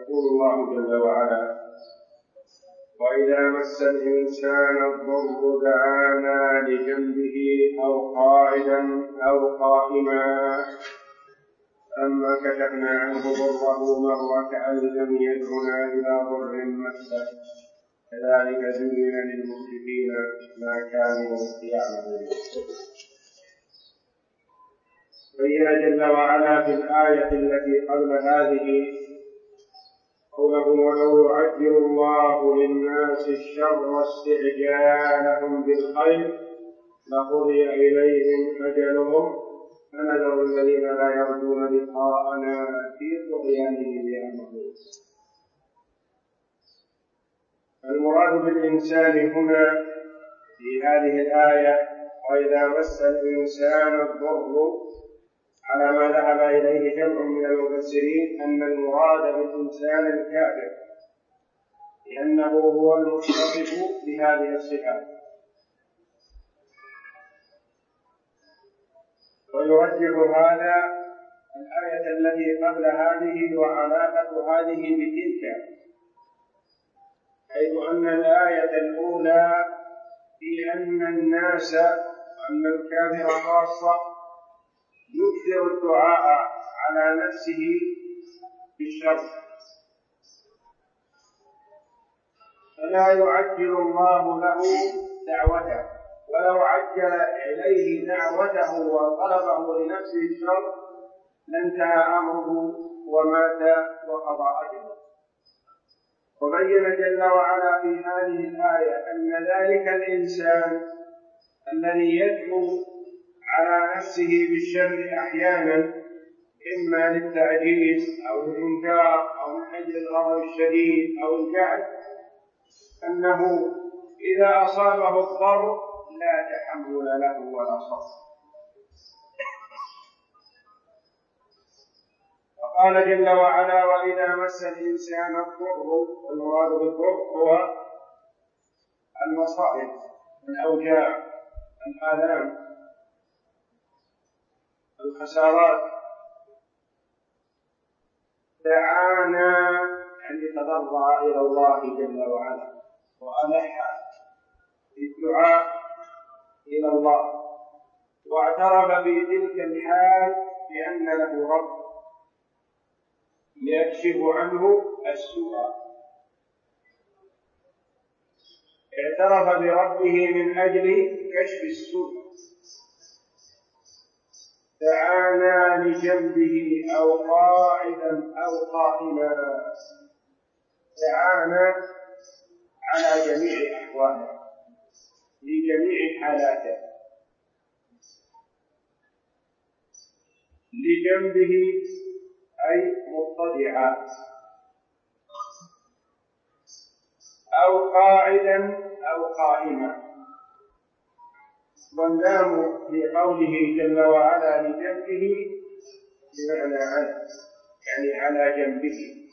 يقول الله جل وعلا: وإذا مس الإنسان الضر دعانا لجنبه أو قاعدا أو قائما فلما كشفنا عنه ضره مر كأن لم يدعنا إلى ضر مسه كذلك زين للمسرفين ما كانوا يعملون. بين جل وعلا في الآية التي قبل هذه قوله: ولو يعجل الله للناس الشر استعجالهم بالخير لقضي إليهم أجلهم فنذر الذين لا يرجون لقاءنا في طغيانهم يعمهون. المراد بالإنسان هنا في هذه الآية وإذا مس الإنسان الضر على ما ذهب إليه جمع من المفسرين أن المراد بالإنسان الكافر لأنه هو المتصف بهذه الصفات. ويرجح هذا الآية التي قبل هذه وعلاقة هذه بتلك، حيث أن الآية الأولى في أن الناس وأن الكافر خاصة يكثر الدعاء على نفسه بالشر فلا يعجل الله له دعوته، ولو عجل إليه دعوته وطلبه لنفسه الشر لانتهى أمره ومات وقضى أجله. وبين جل وعلا في هذه الآية أن ذلك الإنسان الذي يدعو على نفسه بالشر أحيانا إما للتعجيز أو الإنكار أو من أجل الغضب الشديد أو الجهل، أنه إذا أصابه الضر لا تحمل له ولا صبر. وقال جل وعلا: وإذا مس الإنسان الضر، والمراد بالضر هو المصائب، الأوجاع، الآلام، الخسارات، دعانا يعني تضرع إلى الله جل وعلا وألح بالدعاء إلى الله، واعترف بتلك الحال بأن له رب يكشف عنه السوء، اعترف بربه من أجل كشف السوء. دعانا لجنبه أو قاعدا أو قائما، دعانا على جميع أحواله في جميع حالاته. لجنبه أي مضطجعا، أو قاعدا أو قائما. واللام في قوله جل وعلا لجنبه بمعنى على، يعني على جنبه،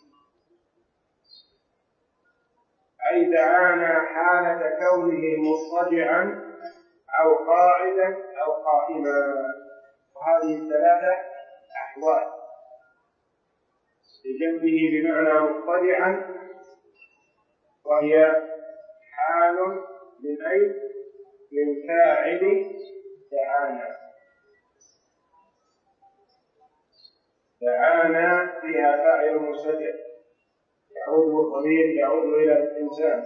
أي دعانا حالة كونه مضطجعا أو قاعدا أو قائما. وهذه الثلاثة أحوال: لجنبه بمعنى مضطجعا وهي حال من أي من فاعل دعانا، دعانا فيها فاعل مستتر يعود الضمير يعود إلى الإنسان،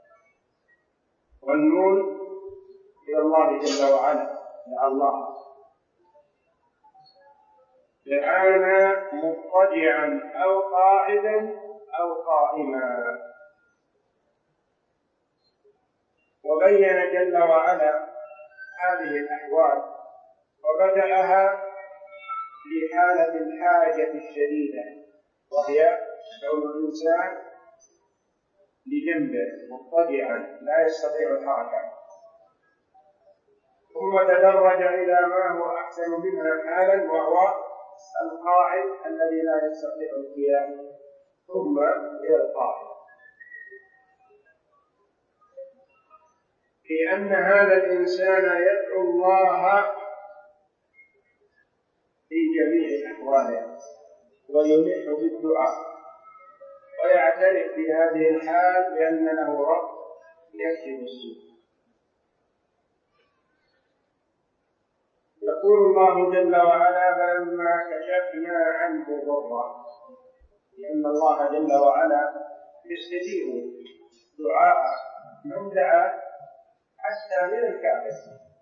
والنون إلى الله جل وعلا، يا الله. دعانا مضطجعا أو قاعدا أو قائما. وبين جل وعلا هذه الأحوال وبدأها لحالة الحاجة الشديدة، وهي كون الإنسان لجنبه مضطجعا لا يستطيع الحركة، ثم تدرج إلى ما هو أحسن منها حالا وهو القاعد الذي لا يستطيع القيام، ثم إلى القائم. في أن هذا الإنسان يدعو الله في جميع أحواله ويلح بالدعاء يعترف في هذه الحال بأن له رب يكشف السوء. يقول الله جل وعلا: فلما كشفنا عنه ضره، لأن الله جل وعلا يستجيب دعاء من دعا حتى من الكافر،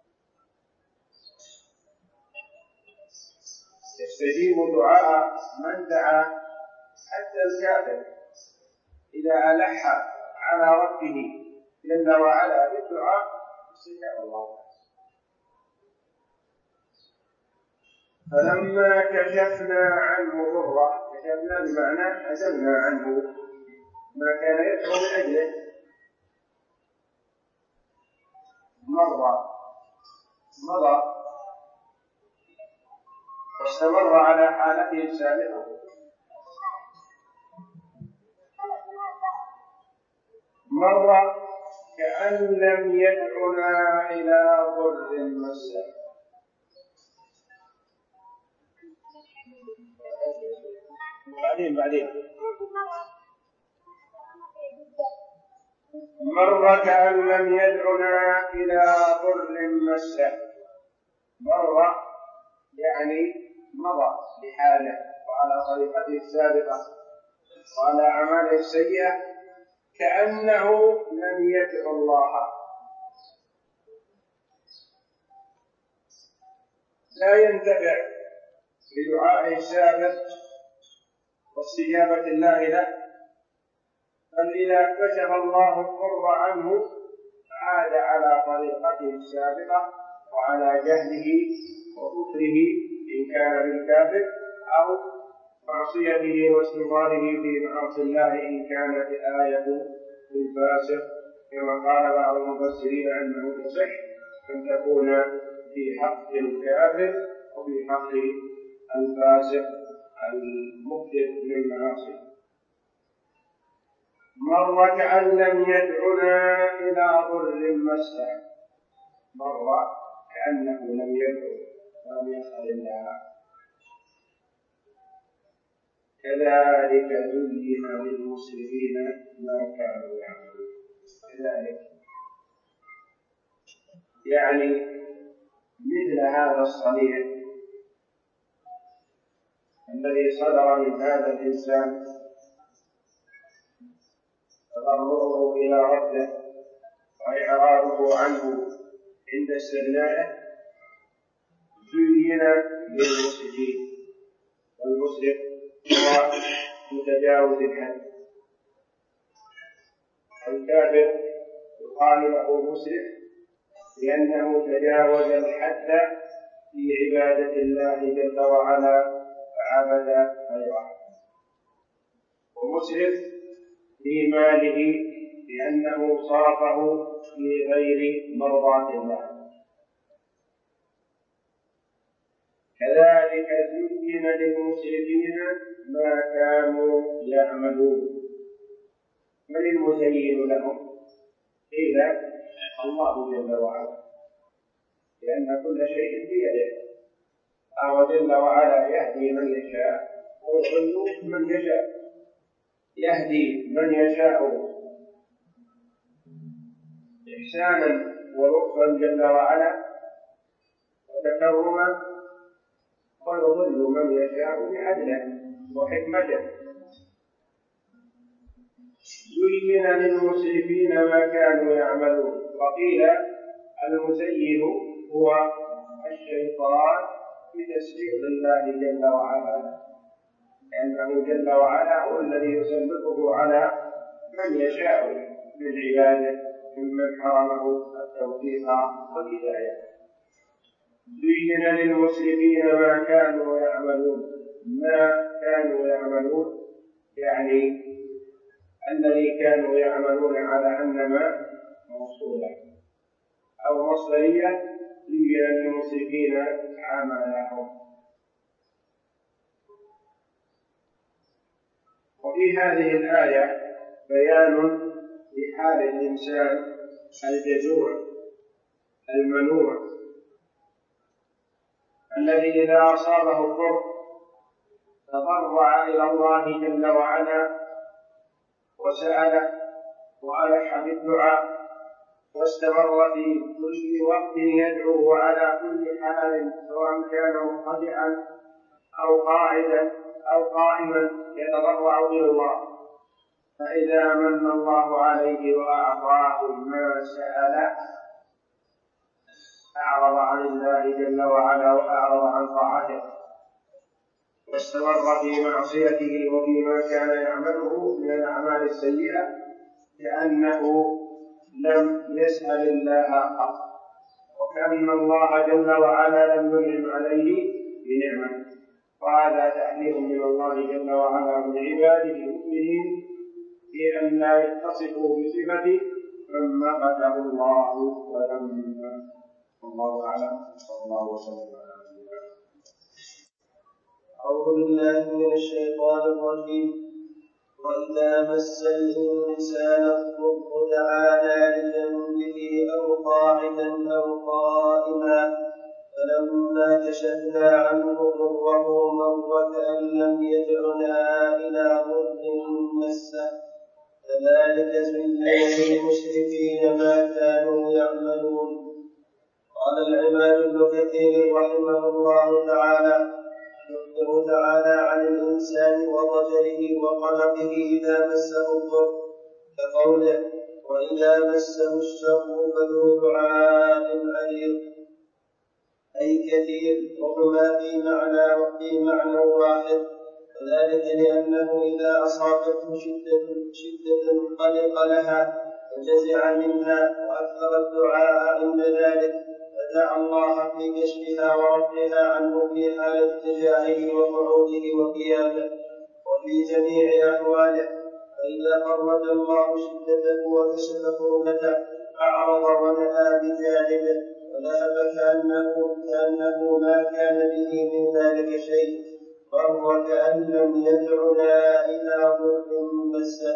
يستجيب دعاء من دعا حتى الكافر إذا ألح على ربه جل وعلا بالدعاء استجاب الله. فلما كشفنا عنه ضره، كشفنا بمعنى أزلنا عنه ما كان يدعو من أجله، مضى واستمر على حالته السابقة. مر كأن لم يدعنا إلى ضر مسه. بعدين مر كأن لم يدعنا إلى ضر مسه. مر يعني مضى بحاله وعلى طريقته السابقة وعلى أعماله السيئة كأنه لم يدع الله، لا ينتفع بدعائه السابق واستجابة الله له، بل إذا كشف الله الضر عنه عاد على طريقته السابقة وعلى جهله وكفره إن كان بالكافر، أو معصيته واستمراره في معاصي الله إن كانت آية للفاسق، كما قال بعض المفسرين أنه يصح أن تكون في حق الكافر وفي حق الفاسق المبتدع للمعاصي. مر كأن لم يدعنا إلى ضر مسه، مر كأنه لم يدعو ولم يسأل الله. كذلك زين للمسرفين ما كانوا يعملون. كذلك يعني مثل هذا الصنيع الذي صدر من هذا الإنسان تضرعه إلى ربه وإعراضه عنه عند استغنائه، زين للمسرفين، والمسرف هو متجاوز الحد. الكافر يقال له مسرف لأنه تجاوز الحد في عبادة الله جل وعلا فعبد غيره، ومسرف في ماله لأنه صرفه في غير مرضاة الله. كذلك زين للمسرفين ما كانوا يعملون. من المزين لهم؟ قيل الله جل وعلا، لأن كل شيء بيده، الله جل وعلا يهدي من يشاء ويضل من يشاء. يهدي من يشاء إحسانا ولطفا جل وعلا وتكرما، ويضل من يشاء بعدله وحكمته. زين للمسرفين ما كانوا يعملون. وقيل المزين هو الشيطان بتسليط الله جل وعلا، لأنه جل وعلا هو الذي يسلطه على من يشاء من عباده ممن حرمه التوفيق والهداية. زين للمسرفين ما كانوا يعملون. ما كانوا يعملون يعني الذي كانوا يعملون على أن ما موصولا أو مصدرية. زين للمسرفين عملهم. وفي هذه الآية بيان لحال الإنسان الجزوع المنوع الذي إذا أصابه الضر تضرع إلى الله جل وعلا وسأل وألح بالدعاء واستمر في كل وقت يدعو وعلى كل حال سواء كان مضطجعا أو قاعدا أو قائما يتضرع إلى الله، فإذا من الله عليه وأعطاه ما سأل أعرض عن الله جل وعلا وأعرض عن طاعته واستمر في معصيته وفيما كان يعمله من الأعمال السيئة لأنه لم يسأل الله قط، وكأن الله جل وعلا لم ينعم عليه بنعمة. وهذا تحذير من الله جل وعلا من عباده المؤمنين في أن لا يتصفوا بصفة من مقته الله وذنبه. والله أعلم. صلى الله وسلم على نبينا. أعوذ بالله من الشيطان الرجيم. وإذا مس الإنسان الضر دعانا لجنبه أو قاعدا أو قائما فلما كشفنا عنه ضره مر كأن لم يدعنا إلى ضر مسه كذلك زين للمشركين ما كانوا يعملون. قال العماد بن كثير رحمه الله تعالى: يخبر تعالى عن الإنسان وضجره وقلقه إذا مسه الضر كقوله: وإذا مسه الشر فذو دعاء عريض، أي كثير، وهما في معنى واحد، وذلك لأنه إذا أصابته شدة قلق لها فجزع منها وأكثر الدعاء عند ذلك، فدعا الله في كشفها ورفعها عنه في حال اتجاهه وقعوده وقيامه وفي جميع أحواله. فإذا فرج الله شدته وكشف كربته أعرض ونأى بجانبه وذهب كأنه ما كان به من ذلك شيء، وهو كأن لم يدعنا إلى ضر مسه.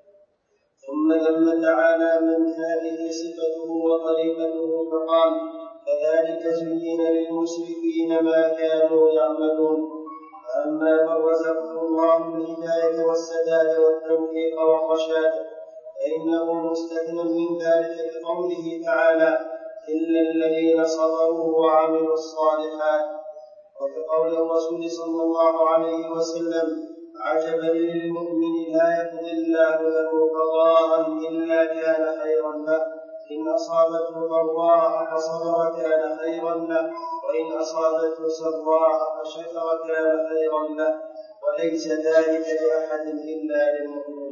ثم ذم تعالى من هذه صفته وطريقته فقال: كذلك زين للمشركين ما كانوا يعملون. فأما من رزقه الله الهداية والسداد والتوفيق والرشاد فإنه مستثنى من ذلك بقوله تعالى: إلا الذين صبروا وعملوا الصالحات، وبقول الرسول صلى الله عليه وسلم: عجبا للمؤمن لا يقضي الله له قضاء إلا كان خيرا له، إن أصابته ضراء فصبر كان خيرا له، وإن أصابته سراء فشكر كان خيرا له، وليس ذلك لأحد إلا للمؤمن.